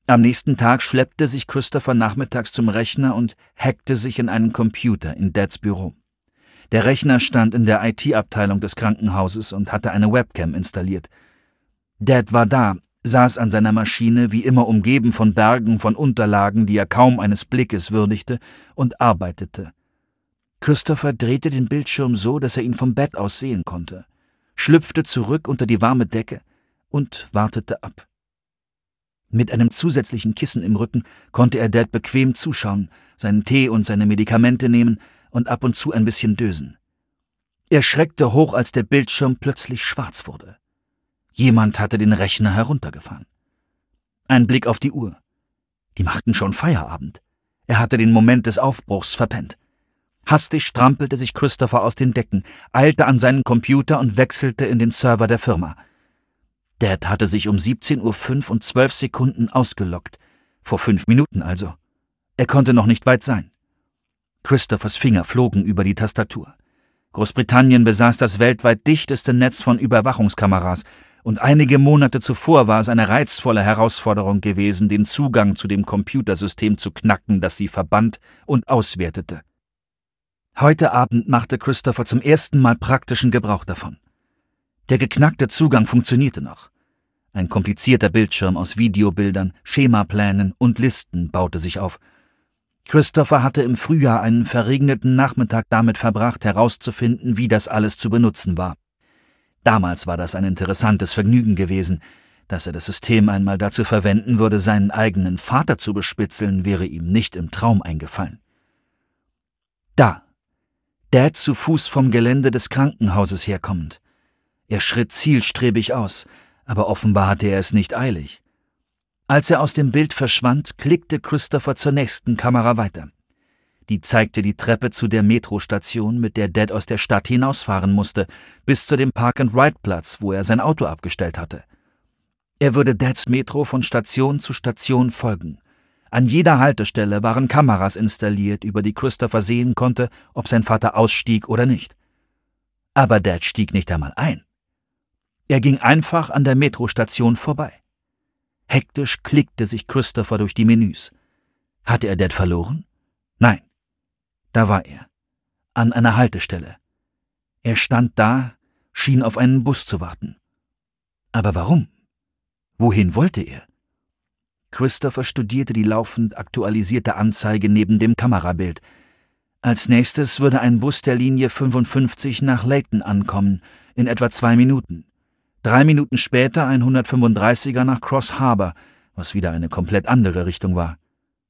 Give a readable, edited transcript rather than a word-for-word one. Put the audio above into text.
Am nächsten Tag schleppte sich Christopher nachmittags zum Rechner und hackte sich in einen Computer in Dads Büro. Der Rechner stand in der IT-Abteilung des Krankenhauses und hatte eine Webcam installiert. Dad war da, saß an seiner Maschine, wie immer umgeben von Bergen von Unterlagen, die er kaum eines Blickes würdigte, und arbeitete. Christopher drehte den Bildschirm so, dass er ihn vom Bett aus sehen konnte, schlüpfte zurück unter die warme Decke und wartete ab. Mit einem zusätzlichen Kissen im Rücken konnte er Dad bequem zuschauen, seinen Tee und seine Medikamente nehmen und ab und zu ein bisschen dösen. Er schreckte hoch, als der Bildschirm plötzlich schwarz wurde. Jemand hatte den Rechner heruntergefahren. Ein Blick auf die Uhr. Die machten schon Feierabend. Er hatte den Moment des Aufbruchs verpennt. Hastig strampelte sich Christopher aus den Decken, eilte an seinen Computer und wechselte in den Server der Firma. Dad hatte sich um 17:05 und 12 Sekunden ausgeloggt. Vor 5 Minuten also. Er konnte noch nicht weit sein. Christophers Finger flogen über die Tastatur. Großbritannien besaß das weltweit dichteste Netz von Überwachungskameras, und einige Monate zuvor war es eine reizvolle Herausforderung gewesen, den Zugang zu dem Computersystem zu knacken, das sie verband und auswertete. Heute Abend machte Christopher zum ersten Mal praktischen Gebrauch davon. Der geknackte Zugang funktionierte noch. Ein komplizierter Bildschirm aus Videobildern, Schemaplänen und Listen baute sich auf. Christopher hatte im Frühjahr einen verregneten Nachmittag damit verbracht, herauszufinden, wie das alles zu benutzen war. Damals war das ein interessantes Vergnügen gewesen. Dass er das System einmal dazu verwenden würde, seinen eigenen Vater zu bespitzeln, wäre ihm nicht im Traum eingefallen. Da! Dad zu Fuß vom Gelände des Krankenhauses herkommend. Er schritt zielstrebig aus, aber offenbar hatte er es nicht eilig. Als er aus dem Bild verschwand, klickte Christopher zur nächsten Kamera weiter. Die zeigte die Treppe zu der Metrostation, mit der Dad aus der Stadt hinausfahren musste, bis zu dem Park-and-Ride-Platz, wo er sein Auto abgestellt hatte. Er würde Dads Metro von Station zu Station folgen. An jeder Haltestelle waren Kameras installiert, über die Christopher sehen konnte, ob sein Vater ausstieg oder nicht. Aber Dad stieg nicht einmal ein. Er ging einfach an der Metrostation vorbei. Hektisch klickte sich Christopher durch die Menüs. Hatte er Dad verloren? Nein. Da war er. An einer Haltestelle. Er stand da, schien auf einen Bus zu warten. Aber warum? Wohin wollte er? Christopher studierte die laufend aktualisierte Anzeige neben dem Kamerabild. Als nächstes würde ein Bus der Linie 55 nach Layton ankommen, in etwa 2 Minuten. 3 Minuten später ein 135er nach Cross Harbor, was wieder eine komplett andere Richtung war.